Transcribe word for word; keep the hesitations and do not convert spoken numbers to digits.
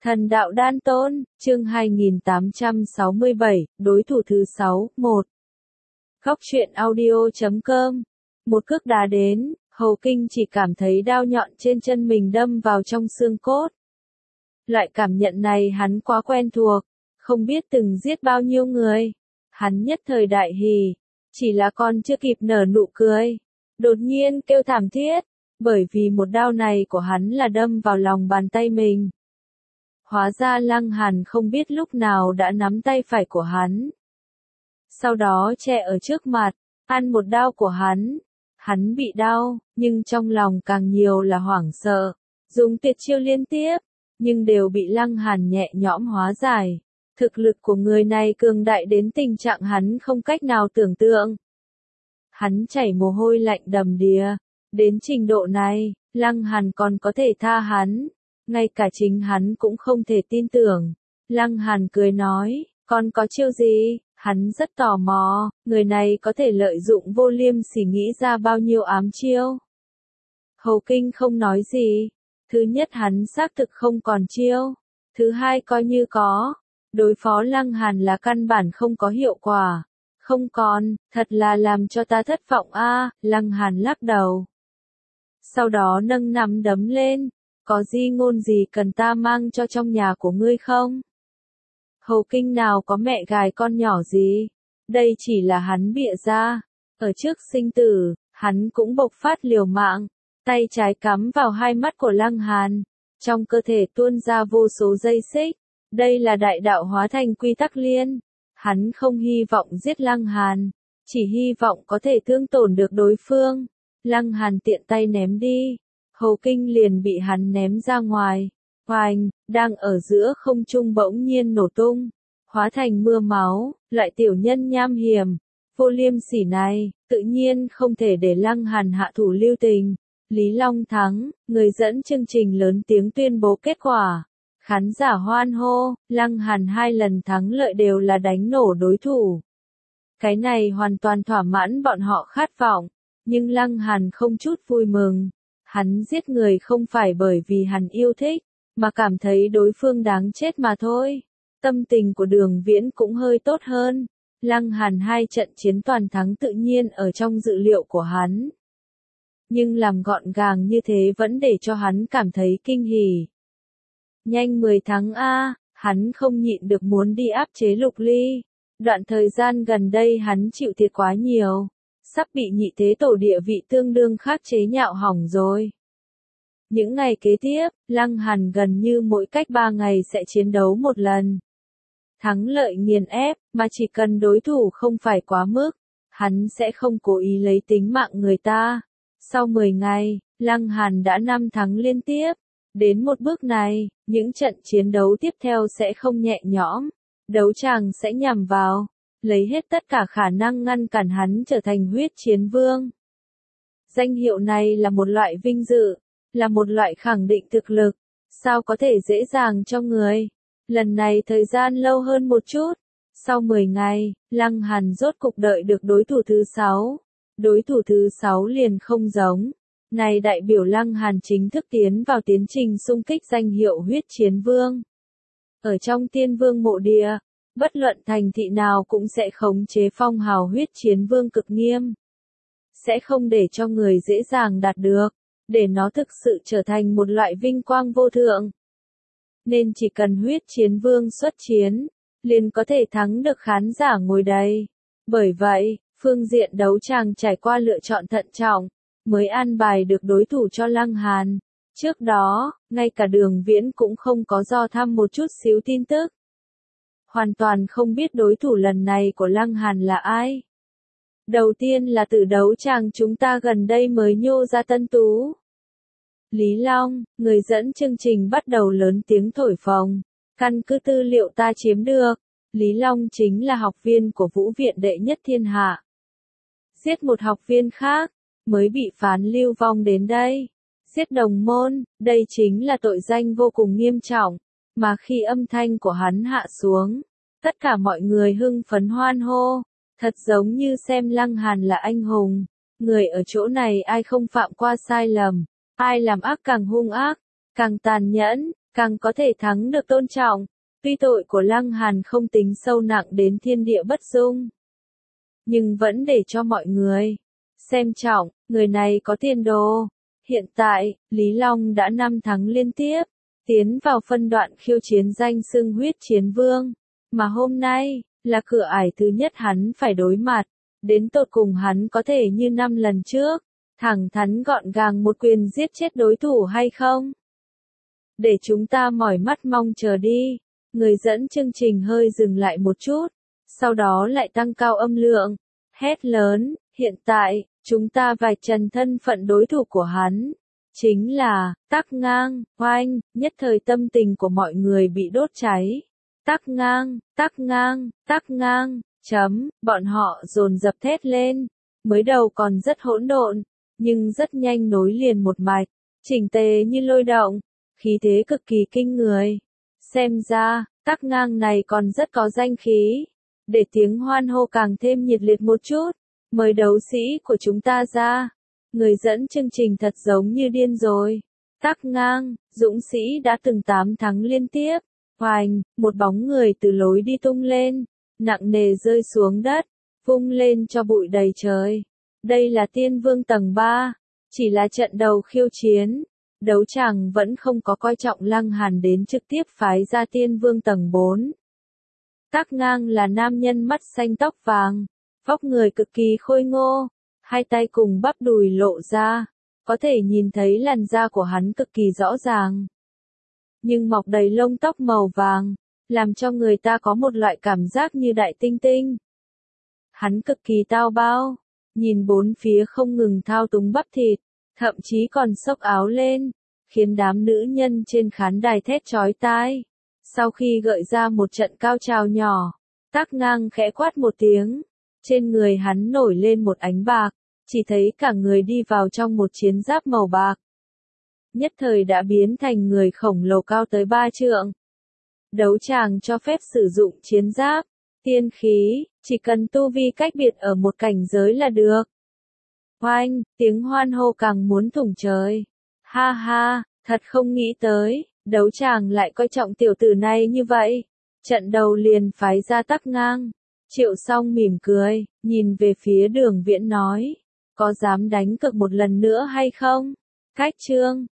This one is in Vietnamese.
Thần đạo đan tôn, chương hai nghìn tám trăm sáu mươi bảy, đối thủ thứ sáu, một. Góc truyện audio chấm com. Một cước đá đến, Hầu Kinh chỉ cảm thấy đao nhọn trên chân mình đâm vào trong xương cốt. Loại cảm nhận này hắn quá quen thuộc, không biết từng giết bao nhiêu người. Hắn nhất thời đại hỉ, chỉ là còn chưa kịp nở nụ cười. Đột nhiên kêu thảm thiết, bởi vì một đao này của hắn là đâm vào lòng bàn tay mình. Hóa ra Lăng Hàn không biết lúc nào đã nắm tay phải của hắn. Sau đó che ở trước mặt, ăn một đao của hắn. Hắn bị đau, nhưng trong lòng càng nhiều là hoảng sợ. Dùng tuyệt chiêu liên tiếp, nhưng đều bị Lăng Hàn nhẹ nhõm hóa giải. Thực lực của người này cường đại đến tình trạng hắn không cách nào tưởng tượng. Hắn chảy mồ hôi lạnh đầm đìa. Đến trình độ này, Lăng Hàn còn có thể tha hắn. Ngay cả chính hắn cũng không thể tin tưởng. Lăng Hàn cười nói, con có chiêu gì? Hắn rất tò mò, người này có thể lợi dụng Vô Liêm Sỉ nghĩ ra bao nhiêu ám chiêu. Hầu Kinh không nói gì. Thứ nhất hắn xác thực không còn chiêu. Thứ hai coi như có. Đối phó Lăng Hàn là căn bản không có hiệu quả. Không còn, thật là làm cho ta thất vọng a. À, Lăng Hàn lắc đầu. Sau đó nâng nắm đấm lên. Có di ngôn gì cần ta mang cho trong nhà của ngươi không? Hầu Kinh nào có mẹ gài con nhỏ gì? Đây chỉ là hắn bịa ra. Ở trước sinh tử, hắn cũng bộc phát liều mạng. Tay trái cắm vào hai mắt của Lăng Hàn. Trong cơ thể tuôn ra vô số dây xích. Đây là đại đạo hóa thành quy tắc liên. Hắn không hy vọng giết Lăng Hàn. Chỉ hy vọng có thể thương tổn được đối phương. Lăng Hàn tiện tay ném đi. Hầu Kinh liền bị hắn ném ra ngoài. Oanh, đang ở giữa không trung bỗng nhiên nổ tung. Hóa thành mưa máu, loại tiểu nhân nham hiểm. Vô Liêm Sỉ này, tự nhiên không thể để Lăng Hàn hạ thủ lưu tình. Lý Long thắng, người dẫn chương trình lớn tiếng tuyên bố kết quả. Khán giả hoan hô, Lăng Hàn hai lần thắng lợi đều là đánh nổ đối thủ. Cái này hoàn toàn thỏa mãn bọn họ khát vọng. Nhưng Lăng Hàn không chút vui mừng. Hắn giết người không phải bởi vì hắn yêu thích, mà cảm thấy đối phương đáng chết mà thôi. Tâm tình của Đường Viễn cũng hơi tốt hơn. Lăng Hàn hai trận chiến toàn thắng tự nhiên ở trong dự liệu của hắn. Nhưng làm gọn gàng như thế vẫn để cho hắn cảm thấy kinh hỉ. Nhanh mười tháng a, hắn không nhịn được muốn đi áp chế Lục Ly. Đoạn thời gian gần đây hắn chịu thiệt quá nhiều. Sắp bị nhị thế tổ địa vị tương đương khắc chế nhạo hỏng rồi. Những ngày kế tiếp, Lăng Hàn gần như mỗi cách ba ngày sẽ chiến đấu một lần. Thắng lợi nghiền ép, mà chỉ cần đối thủ không phải quá mức, hắn sẽ không cố ý lấy tính mạng người ta. Sau mười ngày, Lăng Hàn đã năm thắng liên tiếp. Đến một bước này, những trận chiến đấu tiếp theo sẽ không nhẹ nhõm. Đấu tràng sẽ nhằm vào. Lấy hết tất cả khả năng ngăn cản hắn trở thành huyết chiến vương. Danh hiệu này là một loại vinh dự, là một loại khẳng định thực lực, sao có thể dễ dàng cho người. Lần này thời gian lâu hơn một chút, sau mười ngày, Lăng Hàn rốt cục đợi được đối thủ thứ sáu. Đối thủ thứ sáu liền không giống. Này đại biểu Lăng Hàn chính thức tiến vào tiến trình xung kích danh hiệu huyết chiến vương. Ở trong Tiên Vương mộ địa, bất luận thành thị nào cũng sẽ khống chế phong hào huyết chiến vương cực nghiêm. Sẽ không để cho người dễ dàng đạt được, để nó thực sự trở thành một loại vinh quang vô thượng. Nên chỉ cần huyết chiến vương xuất chiến, liền có thể thắng được khán giả ngồi đầy. Bởi vậy, phương diện đấu tràng trải qua lựa chọn thận trọng, mới an bài được đối thủ cho Lăng Hàn. Trước đó, ngay cả Đường Viễn cũng không có dò thăm một chút xíu tin tức. Hoàn toàn không biết đối thủ lần này của Lăng Hàn là ai. Đầu tiên là từ đấu tràng chúng ta gần đây mới nhô ra tân tú. Lý Long, người dẫn chương trình bắt đầu lớn tiếng thổi phồng. Căn cứ tư liệu ta chiếm được, Lý Long chính là học viên của Vũ Viện đệ nhất thiên hạ. Giết một học viên khác, mới bị phán lưu vong đến đây. Giết đồng môn, đây chính là tội danh vô cùng nghiêm trọng. Mà khi âm thanh của hắn hạ xuống, tất cả mọi người hưng phấn hoan hô, thật giống như xem Lăng Hàn là anh hùng. Người ở chỗ này ai không phạm qua sai lầm, ai làm ác càng hung ác, càng tàn nhẫn, càng có thể thắng được tôn trọng. Tuy tội của Lăng Hàn không tính sâu nặng đến thiên địa bất dung, nhưng vẫn để cho mọi người xem trọng, người này có tiền đồ. Hiện tại, Lý Long đã năm tháng liên tiếp tiến vào phân đoạn khiêu chiến danh xưng huyết chiến vương, mà hôm nay là cửa ải thứ nhất hắn phải đối mặt. Đến tột cùng hắn có thể như năm lần trước, thẳng thắn gọn gàng một quyền giết chết đối thủ hay không? Để chúng ta mỏi mắt mong chờ đi. Người dẫn chương trình hơi dừng lại một chút, sau đó lại tăng cao âm lượng, hét lớn, hiện tại, chúng ta vạch trần thân phận đối thủ của hắn. Chính là, Tắc Ngang, oanh, nhất thời tâm tình của mọi người bị đốt cháy. Tắc Ngang, Tắc Ngang, Tắc Ngang, chấm, bọn họ dồn dập thét lên. Mới đầu còn rất hỗn độn, nhưng rất nhanh nối liền một mạch, chỉnh tề như lôi động, khí thế cực kỳ kinh người. Xem ra, Tắc Ngang này còn rất có danh khí. Để tiếng hoan hô càng thêm nhiệt liệt một chút, mời đấu sĩ của chúng ta ra. Người dẫn chương trình thật giống như điên rồi. Tắc Ngang, dũng sĩ đã từng tám thắng liên tiếp. Hoành, một bóng người từ lối đi tung lên, nặng nề rơi xuống đất, vung lên cho bụi đầy trời. Đây là tiên vương tầng ba, chỉ là trận đầu khiêu chiến. Đấu tràng vẫn không có coi trọng Lăng Hàn đến trực tiếp phái ra tiên vương tầng bốn. Tắc Ngang là nam nhân mắt xanh tóc vàng, vóc người cực kỳ khôi ngô, hai tay cùng bắp đùi lộ ra, có thể nhìn thấy làn da của hắn cực kỳ rõ ràng. Nhưng mọc đầy lông tóc màu vàng, làm cho người ta có một loại cảm giác như đại tinh tinh. Hắn cực kỳ tao bao, nhìn bốn phía không ngừng thao túng bắp thịt, thậm chí còn xốc áo lên, khiến đám nữ nhân trên khán đài thét chói tai. Sau khi gợi ra một trận cao trào nhỏ, Tắc Ngang khẽ quát một tiếng, trên người hắn nổi lên một ánh bạc, chỉ thấy cả người đi vào trong một chiến giáp màu bạc. Nhất thời đã biến thành người khổng lồ cao tới ba trượng. Đấu tràng cho phép sử dụng chiến giáp, tiên khí, chỉ cần tu vi cách biệt ở một cảnh giới là được. Oanh, tiếng hoan hô càng muốn thủng trời. Ha ha, thật không nghĩ tới, đấu tràng lại coi trọng tiểu tử này như vậy. Trận đầu liền phái ra Tắc Ngang. Triệu Song mỉm cười, nhìn về phía Đường Viễn nói, có dám đánh cược một lần nữa hay không? Cách chương